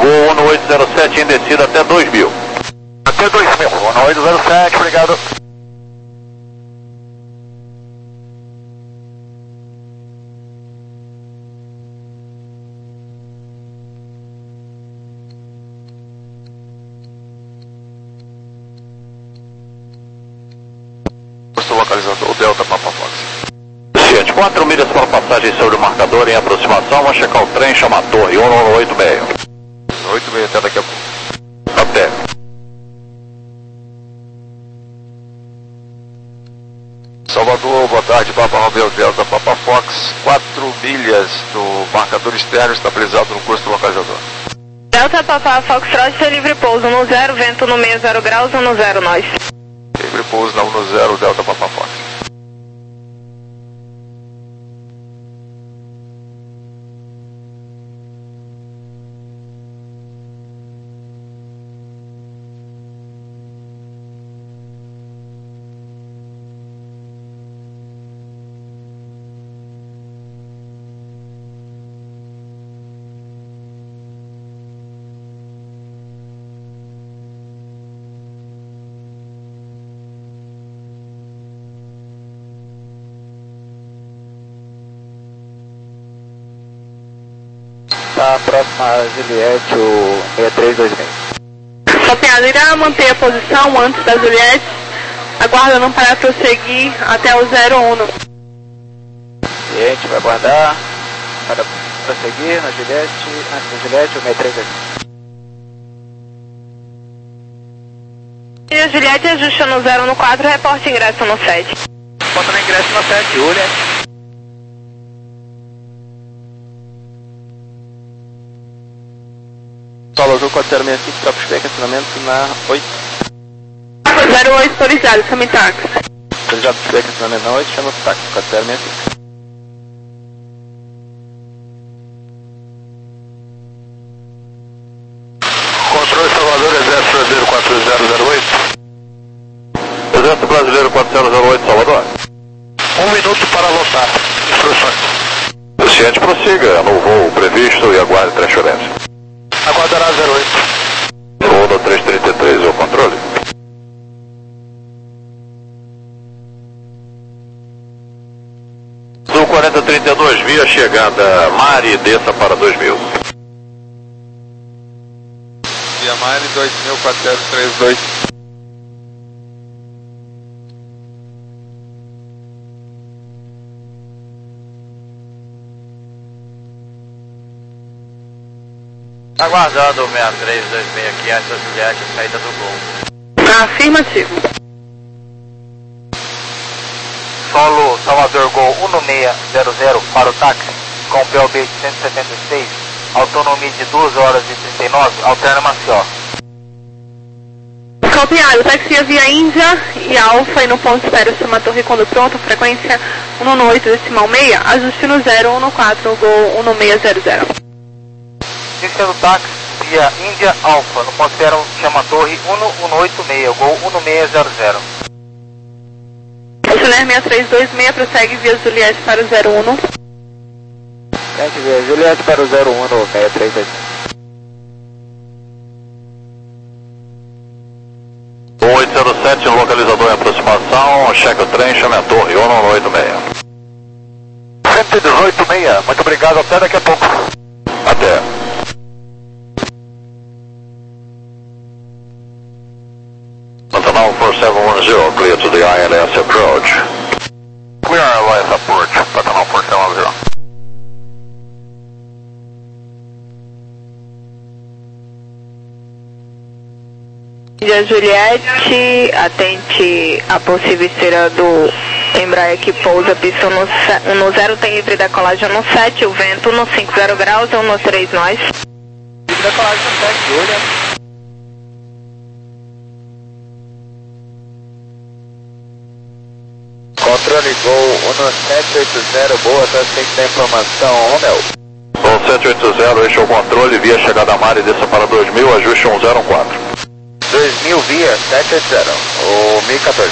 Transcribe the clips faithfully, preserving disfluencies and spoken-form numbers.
Gol um oito zero sete em descida até dois mil. Até dois mil, um oito zero sete, obrigado. Localizador Delta Papa Fox. Ciente, quatro milhas para passagem sobre o marcador em aproximação. Vamos checar o trem, chama a torre, um oito seis. oito seis até daqui a pouco. Até. Salvador, boa tarde, Papa Romeo Delta Papa Fox. quatro milhas do marcador externo estabilizado no curso do localizador. Delta Papa Fox, Trot, livre pouso um zero, vento no meio zero graus, um zero nós. Livre pouso na um zero, Delta Papa Fox. Tá, próxima Juliette, o seis três dois seis. Copiado, irá manter a posição antes da Juliette, aguardando para prosseguir até o zero um. Juliette vai aguardar para prosseguir na Juliette, antes da Juliette, o seis três dois seis. E a Juliette ajusta no zero no quatro, reporte ingresso no sete. Bota no ingresso no sete, Juliette. Salvador quatro zero seis cinco, tropa de acionamento na oito. zero oito, autorizado, chame táxi. Autorizado de acionamento na oito, chama o táxi, quatro zero seis cinco. Controle Salvador, Exército Brasileiro quatro zero zero oito. Exército Brasileiro quatro zero zero oito, Salvador. Um minuto para lotar. Instruções. Ciente, prossiga no voo previsto e aguarde transferência. Aguardará zero oito. Voo no três trinta e três, o controle. Sul quarenta trinta e dois, via chegada Mari, desça para dois mil. Via Mari dois mil, quatro zero três dois. Aguardando o seis três dois seis aqui, antes da Juliette, saída do gol. Afirmativo. Solo Salvador Gol um seis zero zero para o táxi, com P O B de cento e setenta e seis, autonomia de duas horas e trinta e nove, alterna Maceió. Copiado, táxi via Índia e Alfa e no ponto espera chama torre quando pronto, frequência um oito decimal seis, ajuste no zero um quatro, Gol um seis zero zero. Descendo táxi via Índia Alfa, no ponto espera chama torre um oito seis, Gol um seis zero zero. Chile seis três dois seis, prossegue via Juliette para o zero um. Gente, via Juliette para o zero um no seis três dois seis. um oito zero sete, localizador em aproximação, cheque o trem, chame a torre, um oito seis. cento e dezoito seis, muito obrigado, até daqui a pouco. Até. Pantanal four seven one zero, clear to the I L S approach. Clear I L S approach, Pantanal four seven one zero. Via Juliette, atente a possível esteira do Embraer que pousa, pista no, no zero, tem livre decolagem no sete, o vento no cinco zero graus, um no três nós. Livre decolagem no sete, Juliette. Controle Gol um sete oito zero, boa, transferência da informação, Romeu. Gol sete oito zero, este é o controle, via chegada Mari, desça para dois mil, ajuste um zero quatro. dois mil via sete oito zero, o mil e quatorze.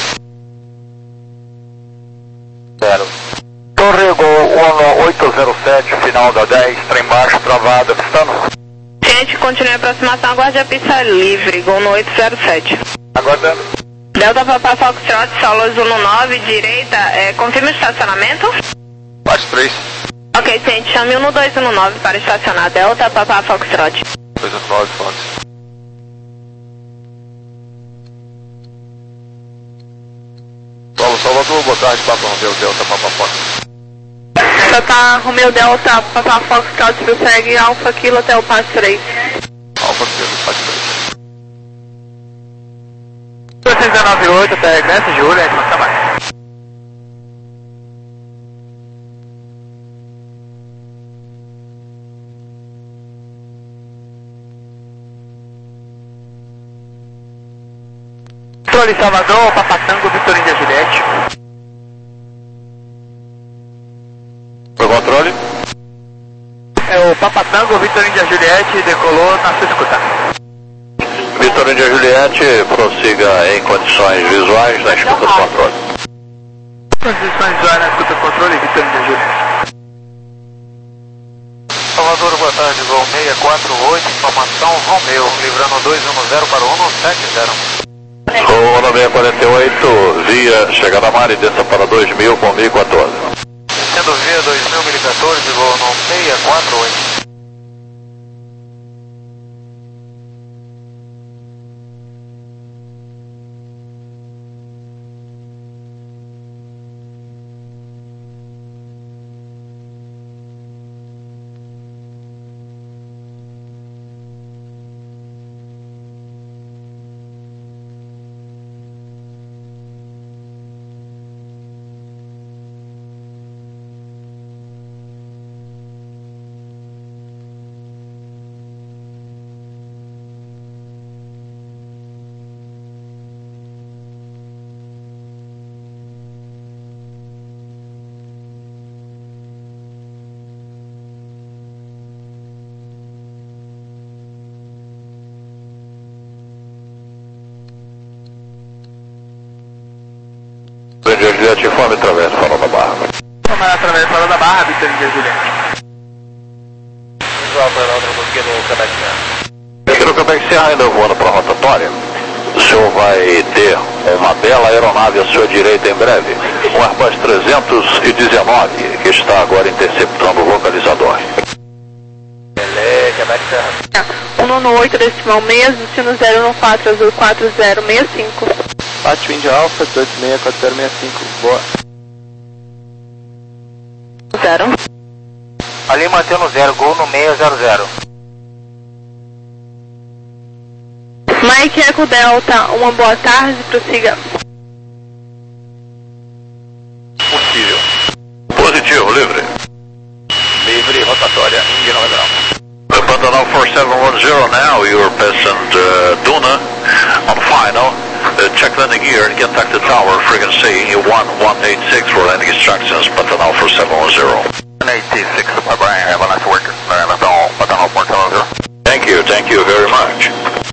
Zero. Torre Gol um oito zero sete, final da dez, trem baixo, travada, pistando. Ciente, continue a aproximação, aguarde a pista livre, Gol no oito zero sete. Aguardando. Delta Papa Foxtrot, Solos um nove, direita, é, confirma o estacionamento? Parte três. Ok, ciente, chame um dois um nove para estacionar, Delta Papa Foxtrot. dois um nove, Fox. Paulo Salvador, boa tarde, Papa Romeu Delta, Papa Fox. Papa Romeu Delta Papa Foxtrot, prossegue Alfa Kilo até o passo três. Alfa Kilo, parte três. dois seis nove oito, até Ignacio Júlia, é Santa Maria. Controle Salvador, Papatango, Vitor Índia Juliette. Foi controle? É o Papatango, Vitor Índia Juliette, decolou na sua escuta. Vitor Índia Juliette, prossiga em condições visuais na escuta do controle. Condições visuais na escuta do controle, Vitor Índia Juliette. Salvador, boa tarde, Gol seis quatro oito, informação Romeu, livrando dois um zero para o um sete zero. O seis quatro oito, via chegada a mar e desça para dois mil com mil e quatorze. Sendo via dois mil, mil e quatorze, Gol no seis quatro oito. Índia Juliette, informe através do farol da Barra. Informar através do farol da Barra, Vitor Índia Juliette. Visual para outra do que no Quebec Serra. Aqui no Quebec Serra, ainda voando para a rotatória, o senhor vai ter uma bela aeronave à sua direita em breve, um Airbus trezentos e dezenove, que está agora interceptando o localizador. Beleza, Quebec Serra. um oito decimal seis, destino zero um quatro azul quatro zero seis cinco. Pátio Índia Alfa, dois seis quatro zero seis cinco, boa. Zero. Ali mantendo zero, Gol no seis zero zero. Mike Eco Delta, uma boa tarde, prossiga. Possível. Positivo, livre. Livre, rotatória, Índia Nova Zelândia. Pantanal four seven one zero now, you're passing uh, Duna on final. Uh, check landing gear and get back to tower, frequency one one eight six for landing instructions, Pantanal four seven one zero. one eight six, bye bye, have a nice work. Pantanal four seven zero. Thank you, thank you very much.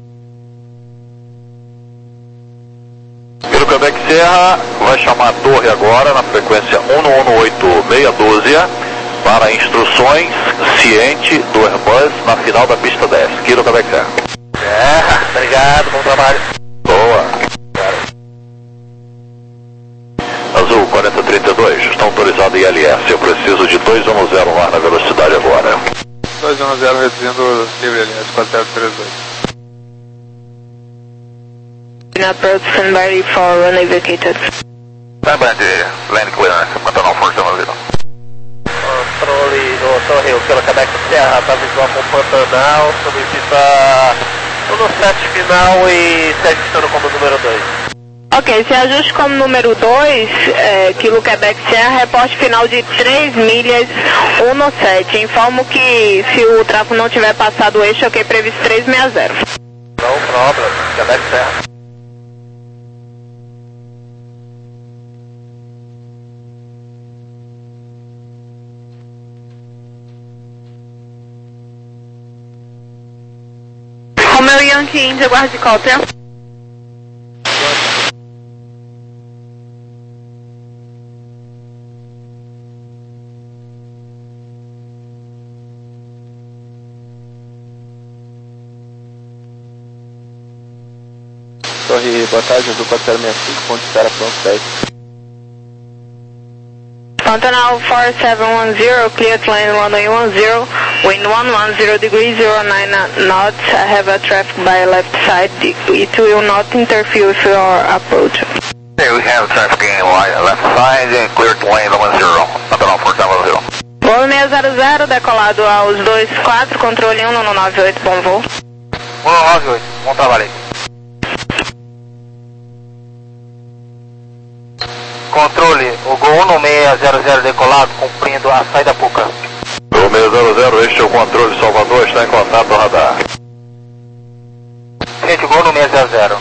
Pelo Quebec Serra, vai chamar a torre agora na frequência um um oito meia dúzia para instruções ciente do Airbus na final da pista dez. Kilo Quebec Serra. É, obrigado, bom trabalho. Boa. Azul quarenta trinta e dois, está autorizado em L S. Eu preciso de dois um zero lá na velocidade agora. dois um zero reduzindo livre L S quatro zero três dois. Approach stand by for runway vacated. Lembrando de land clearance, Pantanal four seven zero. Controle do Torre, o Kilo Quebec Serra, está visual com Pantanal, solicita no sete final e sete destino como número dois. Ok, se ajuste como número dois, é, Kilo Quebec Serra, reporte final de três milhas um sete. Informo que se o tráfego não tiver passado o eixo, ok, previsto três seis zero. Não problem, Quebec Serra. Romeo Yankee India, guarde cópia. Torre, boa tarde, Azul quatro zero seis cinco, ponto de espera pronto, dez. Pantanal four seven one zero, clear to land runway one zero, wind one one zero degrees, zero nine knots, I have a traffic by left side, it will not interfere with your approach. Okay, we have traffic in left side, clear to land one zero, Pantanal four seven zero. Voo seis zero zero, decolado aos dois quatro, controle um no nove oito, bom voo. um no nove oito, bom trabalho aí. Controle, o Gol um no seis zero zero decolado, cumprindo a saída Puca. Gol seis zero zero, este é o controle Salvador, está em contato no radar. Gente, Gol no seis zero zero.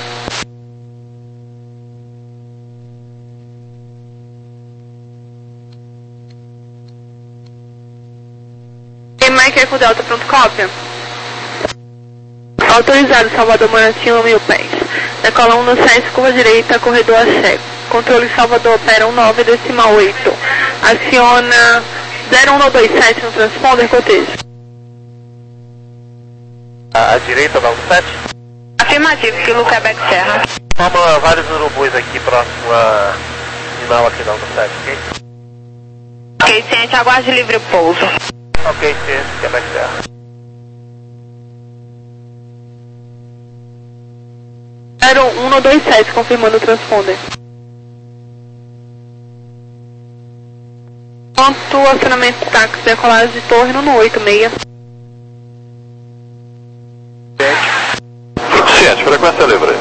Mike Eco Delta, pronto, cópia. Autorizado, Salvador Manatino, mil pés. Decola um no sete, curva direita, corredor a cego. Controle Salvador, opera um nove, decimal oito. Aciona zero um dois sete no transponder, cotejo. À direita da um sete? Afirmativo, Kilo Quebec Serra. Toma vários urubus aqui próximo a final aqui da um sete, ok? Ok, ciente, aguarde livre pouso. Ok, ciente, Quebec Serra. zero um dois sete, confirmando o transponder. Ponto, acionamento táxi, decolagem de torre no oito seis. Ciente, frequência livre.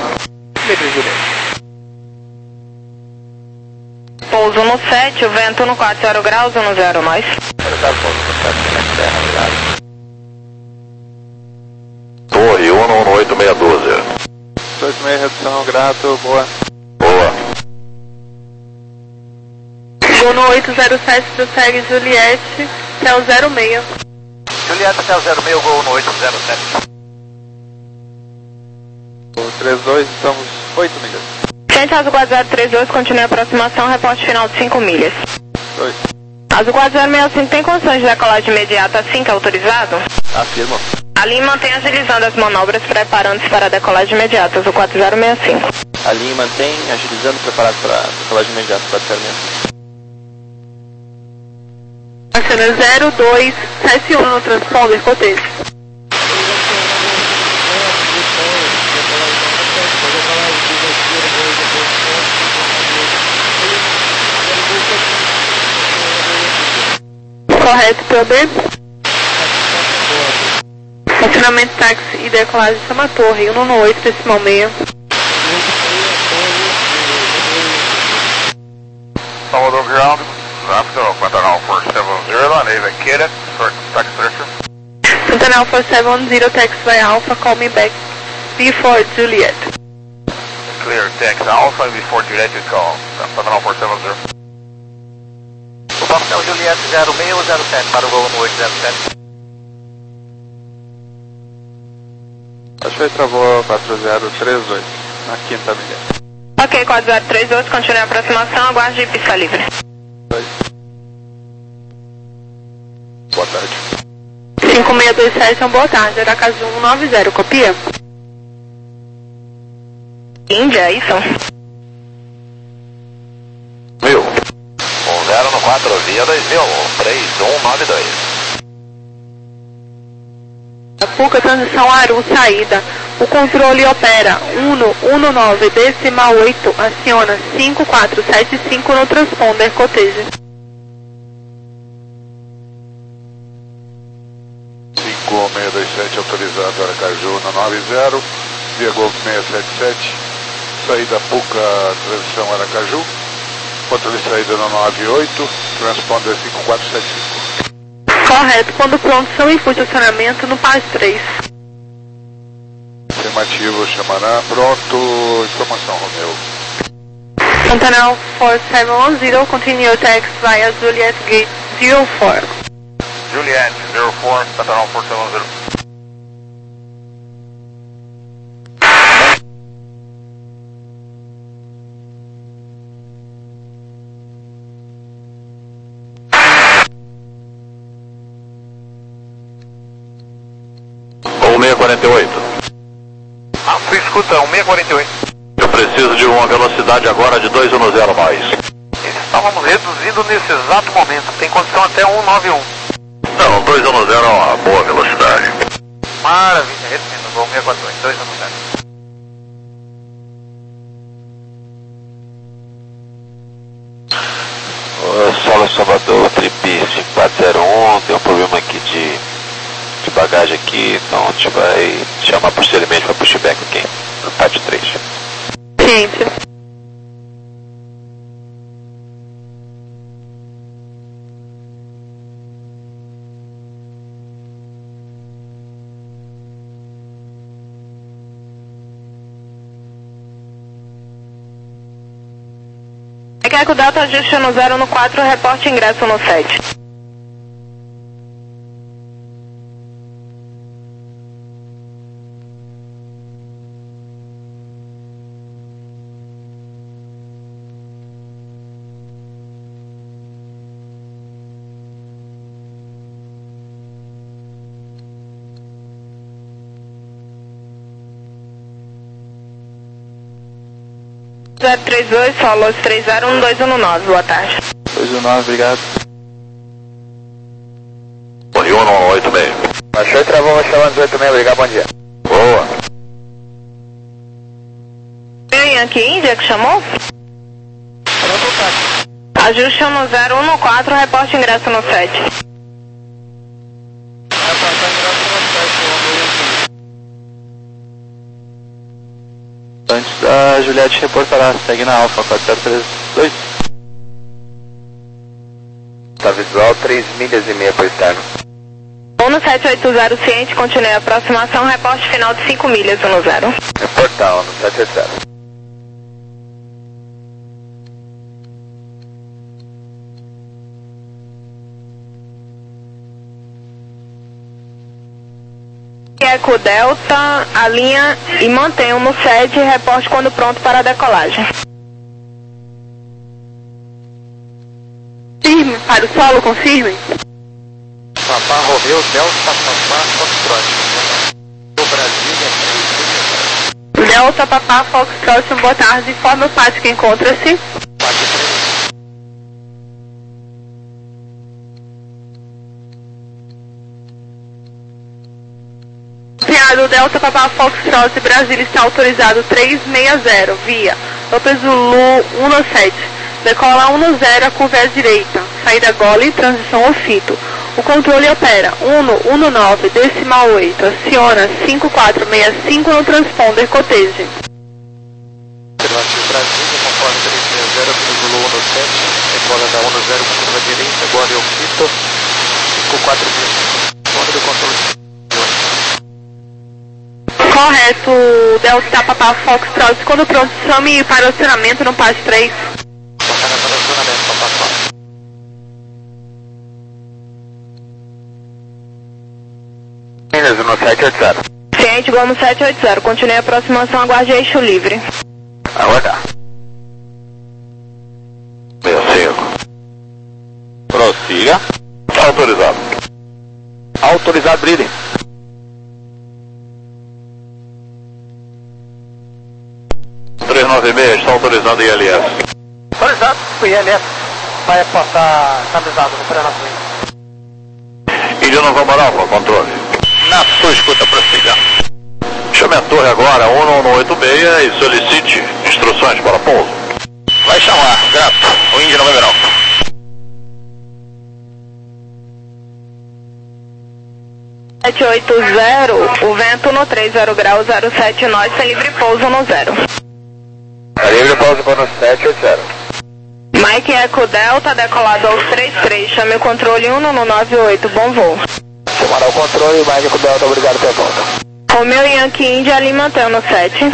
Pouso no sete, o vento no quatro zero graus, um zero nós. Torre um no oito seis doze. oito seis, redução, grato, boa. Boa. Gol no oito zero sete, prossegue Juliette, céu zero seis. Juliette, céu zero seis, Gol no oito zero sete. três dois, estamos oito milhas. Ciente, Azul quatro zero três dois, continue a aproximação, reporte final de cinco milhas. dois. Azul quatro zero seis cinco tem condições de decolagem imediata assim que é autorizado? Afirma. Ali mantém agilizando as manobras, preparando-se para a decolagem imediata, Azul quatro zero seis cinco. Ali mantém, agilizando, preparado para a decolagem imediata, quatro zero seis cinco. Aciona zero dois sete um no transponder, cotejo. Correto, P O B. Acionamento táxi e decolagem de Sama Torre, um no oito, decimal seis. Salvador ground, after Pantanal four seven zero, unvacated for taxi direction. Pantanal four seven zero, taxi by Alpha, call me back before Juliet. Clear, taxi Alpha before Juliet you call. Pantanal four seven zero. O Pastel Juliette zero seis ou zero sete para o Gol no oito zero sete. Acho que travou quatro zero três dois, na quinta milha. Ok, quatro zero três dois, continue a aproximação, aguarde pista livre. dois. Boa tarde. cinco seis dois sete, boa tarde, Aracaju um nove zero, copia? Índia, é isso? Mil. um zero no quatro, via dois mil, três um nove dois. Puca, transição Aru, saída. O controle opera um no um no nove, decimal oito, aciona cinco quatro sete cinco no transponder, cotejo. cinco seis dois sete autorizado Aracaju na nove zero, via Golf seis sete sete, saída Puca, transição Aracaju, controle saída no nove oito, transponder cinco quatro sete cinco. Correto, quando pronto, são em funcionamento no P A S três. Afirmativo, chamará, pronto, informação, Romeu. Pantanal four seven one zero, continue taxi via Juliet Gate zero four. Juliet, zero four, Pantanal four seven zero. Ou seis quarenta e oito. Ah, fui escuta, um seis quarenta e oito. preciso de uma velocidade agora de dois um zero mais. Estávamos reduzindo nesse exato momento, tem condição até um nove um. Não, dois um zero é uma boa velocidade. Maravilha, reduzindo, voo seis quatro dois, dois um zero. Solo Salvador, Trip cinco quatro zero um, tem um problema aqui de, de bagagem aqui, então a gente vai chamar posteriormente para pushback aqui, no pátio três. Ciência. Eco Delta, ajuste no zero no quatro, reporte ingresso no sete. zero três dois, Solos três zero um dois um nove, boa tarde. dois um nove, obrigado. Bom dia, um um oito seis. Baixou e travou, vai chamando oito seis, obrigado, bom dia. Boa. Tem aqui, Índia, que chamou? Ajuste no zero um no quatro, reporte ingresso no sete. Antes da Juliette reportará, segue na Alfa quatro zero três dois. Tá visual, três milhas e meia para o externo. um no sete oito zero, ciente, continue a aproximação, reporte final de cinco milhas, um no zero. Reportar, um no sete oito zero. Eco Delta, alinha e mantenha no sete, reporte quando pronto para a decolagem. Firme, para o solo, confirme. Papá Romeu, Delta, Papá, Foxtrot. O Brasil é Delta, Papá, Foxtrot, boa tarde, informe o pátio que encontra-se. Do Delta Papa Foxtrot Brasília está autorizado três seis zero, via Lopes Zulu um no sete, decola um no zero, a curva é à direita, saída gole, transição ao fito. O controle opera um no um no nove, decimal oito, aciona cinco quatro seis cinco no transponder cottage. Observativo Brasília, conforme três seis zero, Lopes Zulu um no sete, decola da um no zero, curva à direita, gole ao fito, cinco quatro seis cinco, ponto do controle. Correto, Delta Papa Foxtrot, quando pronto, chame para o acionamento no pátio três. Bacana para o acionamento, Papa Fox. Minas, no sete oito zero. Ciente, vamos sete oito zero, continue a aproximação, aguarde eixo livre. Aguardar. sessenta e cinco. Prossiga. Autorizado. Autorizado, breathing. três nove seis, está autorizado I L S. Autorizado, o I L S vai passar estabilizado no pré-nacional. Índia Nova Alfa, controle. Na sua escuta, prossiga. Chame a torre agora, um um oito seis e solicite instruções para pouso. Vai chamar, grato, o Índia Nova Alfa. sete oito zero, o vento no três zero graus, zero sete nós, sem livre pouso no zero. Livre pouso para o sete oito zero. Mike Eco Delta, decolado aos três três, chame o controle um no nove oito, bom voo. Chamará o controle, Mike Eco Delta, obrigado pela volta. Romeu Yankee India, ali mantém no sete.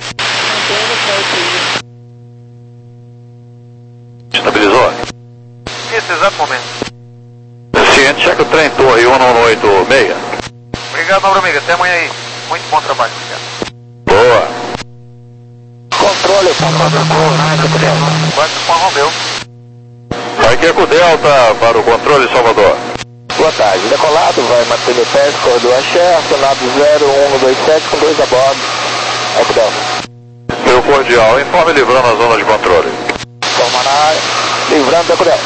Estabilizou? Nesse exato momento. Ciente, checa o trem torre um um oito seis. Obrigado, meu amigo, até amanhã aí. Muito bom trabalho, obrigado. Boa. Controle, Salvador, quatro com a Romeu. Mike Eco Delta para o controle Salvador. Boa tarde, decolado, vai manter o pé, corredor axé, acionado zero um dois sete com dois a bordo. Eco Delta. Meu cordial, informe livrando a zona de controle. Informa na área. Livrando, Beco dez.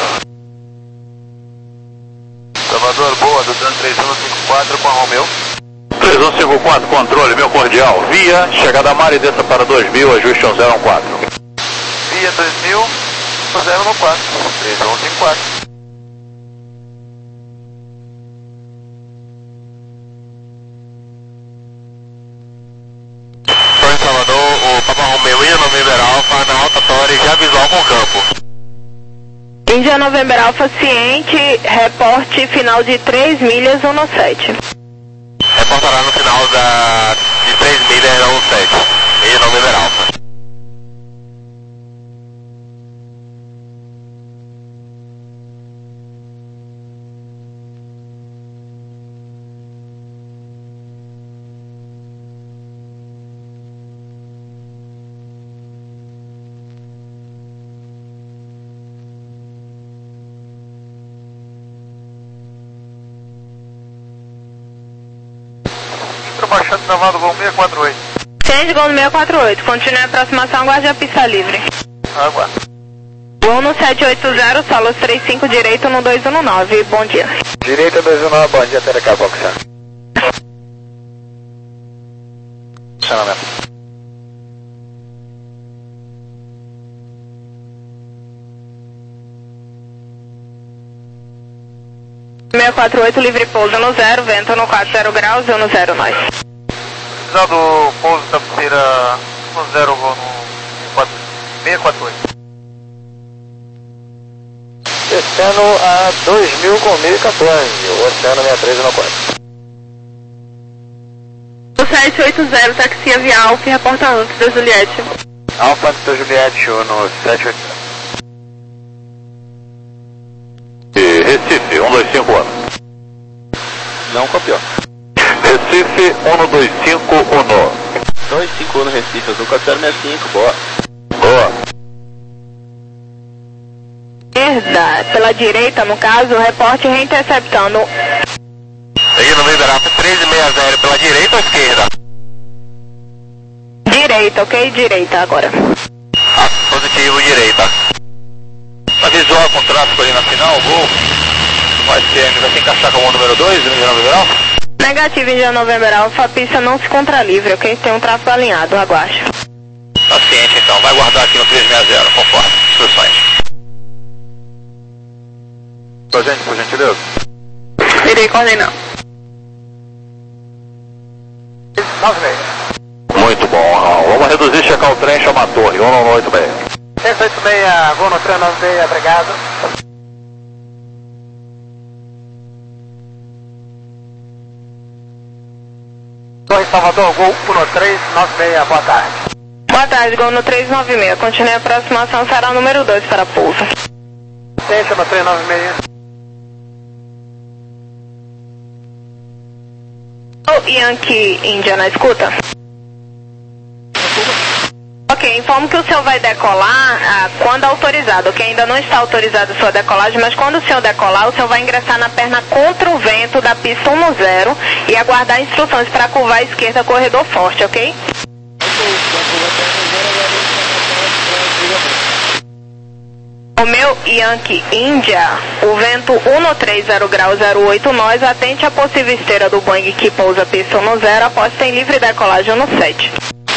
Salvador, boa, do três um cinco quatro com a Romeu. três um cinco quatro, controle, meu cordial. Via, chegada a mar e desça para dois mil, ajuste um zero um quatro. Via dois mil, zero um quatro, três um cinco quatro. Em Salvador, o Papa Romeu Índia November Alpha na alta torre já visual com campo. Índia November Alpha ciente, reporte final de três milhas um sete. Reportará no final da, de três milhas da um sete, Índia November Alpha. Baixando Navado Gol seis quatro oito. Change Gol seis quatro oito, continue a aproximação, aguarde a pista livre. Aguardo. Gol no sete oito zero, solos trinta e cinco, direito no dois um nove, bom dia. Direita dois um nove, bom dia, até daqui a pouco, senhor. Funcionamento. seis quatro oito, livre pouso no zero, vento no quatro zero graus, eu no zero nós. Precisado pouso da pulseira no zero, vou no seis quatro oito. Descendo a dois mil com mil e quatorze, o Oceano sessenta e três no quatro. O sete oito zero, taxi via Alfa, reporta antes da Juliette. Alfa antes da Juliette, no sete oito zero. E Recife, um dois cinco um. Não copiou. Recife, um dois cinco um. dois cinco um no Recife, azul quatro zero seis cinco, boa. Boa. Esquerda, pela direita, no caso, reporte reinterceptando. Aí no November Alpha três seis zero pela direita ou esquerda? Direita, ok? Direita agora. Ah, positivo, direita. A visual com tráfego ali na final, gol. Vai ser, vai se encaixar com o número dois, Índia November Alpha? Negativo, Índia November Alpha, a pista não se encontra livre, ok? Tem um tráfego alinhado, aguarde. Tá ciente então, vai guardar aqui no três seis zero, conforme instruções. Pra gente, por gentileza. Irei coordenar. nove seis. Muito bom, vamos reduzir, checar o trem, chamar a torre, um nove oito seis. seis oito seis, vou no trem nove seis, obrigado. Torre Salvador, Gol um três nove seis, boa tarde. Boa tarde, Gol no três nove seis. Continue a aproximação, será o número dois para pouso. Deixa no três nove seis. O Yankee Índia na escuta? Ok, informo que o senhor vai decolar ah, quando autorizado, ok? Ainda não está autorizada a sua decolagem, mas quando o senhor decolar, o senhor vai ingressar na perna contra o vento da pista um zero e aguardar instruções para curvar à esquerda, corredor forte, ok? O meu Yankee Índia, o vento um três zero grau zero oito nós, atente a possível esteira do Boeing que pousa pista um zero após tem livre decolagem no sete.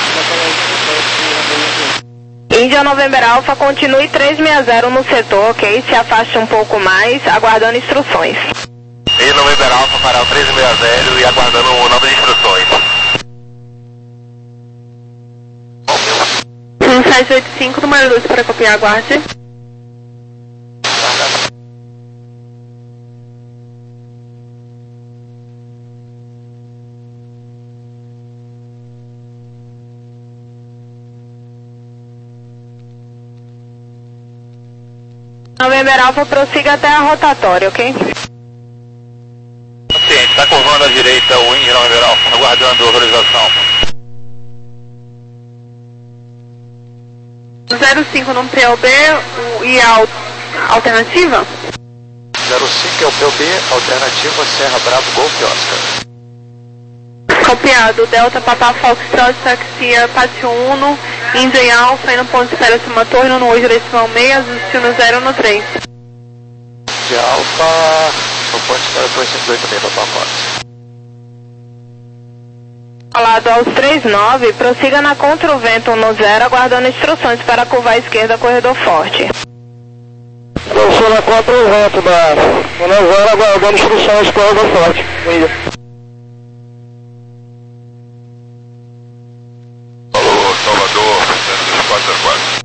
Índia November Alpha, continue três seis zero no setor, ok? Se afaste um pouco mais, aguardando instruções. E November Alpha para o três seis zero e aguardando novas instruções. um sete oito cinco, número dois para copiar, aguarde. November Alpha, prossiga até a rotatória, ok? Ciente, está curvando à direita o Índia November Alpha, aguardando a autorização. zero cinco no P O B e a alternativa? zero cinco é o P O B, alternativa Serra Bravo, Golf Oscar. Copiado, Delta Papa Foxtrot, taxia Pátio Uno, Índia em Alfa, e no ponto de espera Cima Torre, no oito decimal seis, ajuste no zero no três. De Alfa, no ponto de espera Torre cento e oito meio, Papa Fox. Falado aos três nove, prossiga na contra o vento no zero, aguardando instruções para curvar à esquerda, corredor forte. Prossiga na contra o vento da no zero, aguardando instruções para corredor forte. Alô, Salvador, dois quatro zero quatro.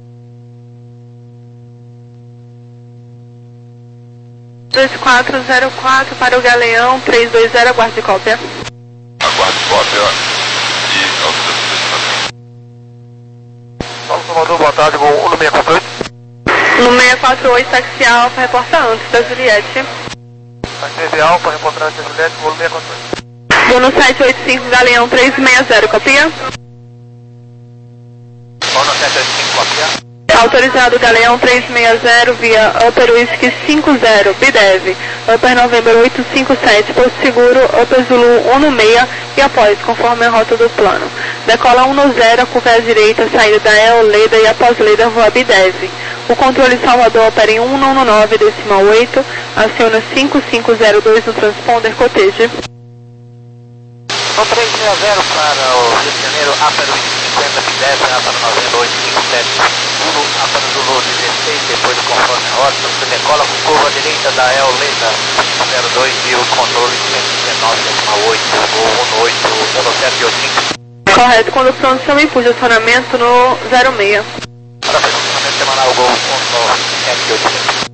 dois quatro zero quatro para o Galeão, três dois zero, aguarde cópia. Aguarde cópia e autorização. Paulo Salvador, boa tarde, voo um seis quatro oito. No seis quatro oito, taxi Alfa, reporta antes da Juliette. Taxi Alfa, reporta antes da Juliette, voo seis quatro oito. Vou no sete oito cinco, Galeão três seis zero, copia? Voo no sete oito cinco, copia? Autorizado Galeão três seis zero via Upper Whisky cinco zero, B D E V, Upper November oito cinco sete, Porto Seguro, Upper Zulu um seis e após, conforme a rota do plano. Decola um zero, curva à direita, saída da E O Leda e após Leda voa B D E V. O controle Salvador opera em um nove decimal oito, aciona cinco cinco zero dois no transponder, coteje. São três seis zero para o Rio de Janeiro, Upper Whisky cinquenta, B D E V, Upper November oito cinco sete, Zulu, Upper Zulu dezesseis, depois do conforme a rota, você decola com curva à direita da E O Leda zero dois e o controle cento e dezenove decimal oito, voo oito zero sete oito cinco. Correto, condução chama e puxa acionamento no zero seis. Para fazer o funcionamento semanal, gol um nove sete oito cinco.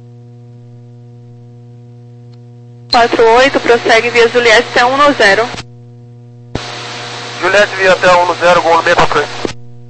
quatro oito, prossegue via Juliette até um zero. Juliette via até um zero, gol seis quatro oito.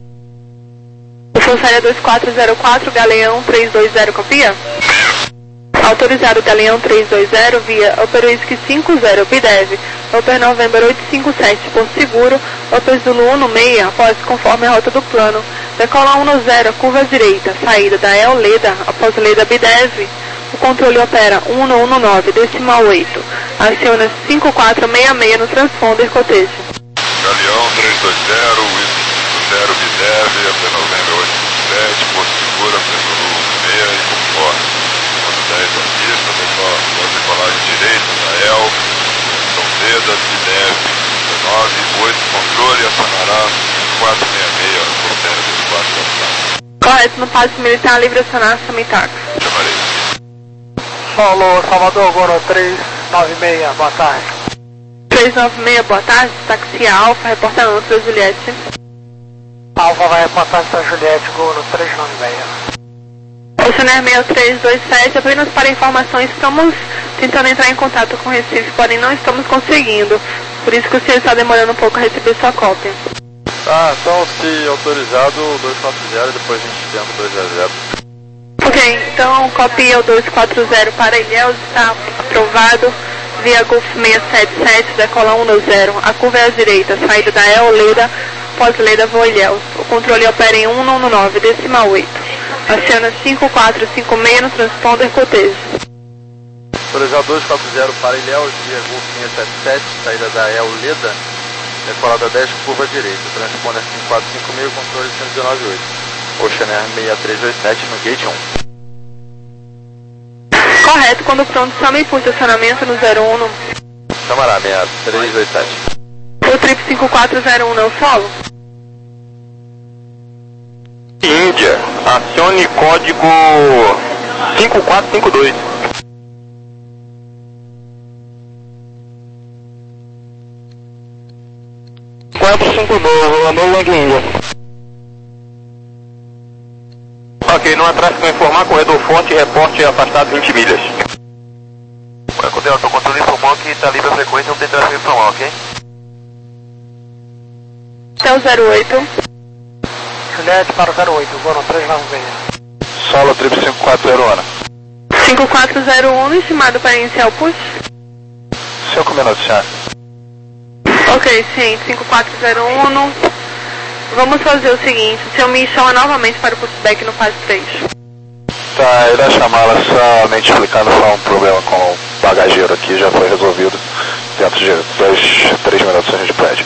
O funcionário é dois quatro zero quatro, Galeão três dois zero, copia? Autorizado Galeão três dois zero via Upper Whisky cinco zero, B D E V, Upper November oito cinco sete, Porto Seguro, Upper Zulu um seis, após conforme a rota do plano. Decola um zero, curva à direita, saída da E O Leda, após Leda B D E V. O controle opera um nove decimal oito, aciona cinco quatro seis seis no transponder, cotejo. Galeão três dois zero, Whisky cinco zero, B D E V, Upper November oito cinco sete, Porto Seguro, Upper Zulu um seis e conforme. dez da pista, decola, decolagem direita da E L, São Leda, B D E V dezenove, oito, controle, acionará quatro seis seis, porteira dois quatro zero quatro. Correto, no passe militar, livre acionar, Samitax. Chamarei. Falou, Salvador, Goro três nove seis, boa tarde. três nove seis, boa tarde, taxi Alfa, reporta antes da Juliette. Alfa vai reportar para Juliette, Goro três nove seis. Funcionário seis três dois sete, apenas para informações, estamos tentando entrar em contato com o Recife, porém não estamos conseguindo. Por isso que o senhor está demorando um pouco a receber sua cópia. Tá, então se autorizado, dois quatro zero, depois a gente tenta dois zero zero. Ok, então copia o dois quatro zero para Ilhéus, está aprovado via Golf seis sete sete, decola um zero. A curva é à direita, saída da E O Leda, pós-Leda voa Ilhéus. O controle opera em um nove decimal oito. Aciona cinco quatro cinco seis no transponder, cotejo. Autorizado dois quatro zero para Ilhéus, via Golf seis sete sete, saída da E O Leda, decolada dez, curva direita, transponder cinco quatro cinco seis, controle cento e dezenove oito. Ocean Air seis três dois sete no gate um. Correto, quando pronto, chama e puxa acionamento no zero um. Chamará seis três dois sete. O trip cinco quatro zero um não solo? Índia, acione código cinco quatro cinco dois. quatro cinco dois, Landou Long Índia. Ok, não há tráfego a informar, corredor forte, reporte afastado vinte milhas. O Delta, o controle informou que está livre a frequência, não tem tráfego a informar, ok? Até o zero oito. Juliette para o zero oito, Goro três nove seis. Solo trip cinco quatro zero um. cinco quatro zero um, estimado para iniciar o push? cinco minutos, já. Ok, sim, cinco quatro zero um. Vamos fazer o seguinte, o senhor me chama novamente para o pushback no fase três. Tá, irá chamá-la somente explicando só um problema com o bagageiro aqui, já foi resolvido. dentro de dois, três minutos a gente pede.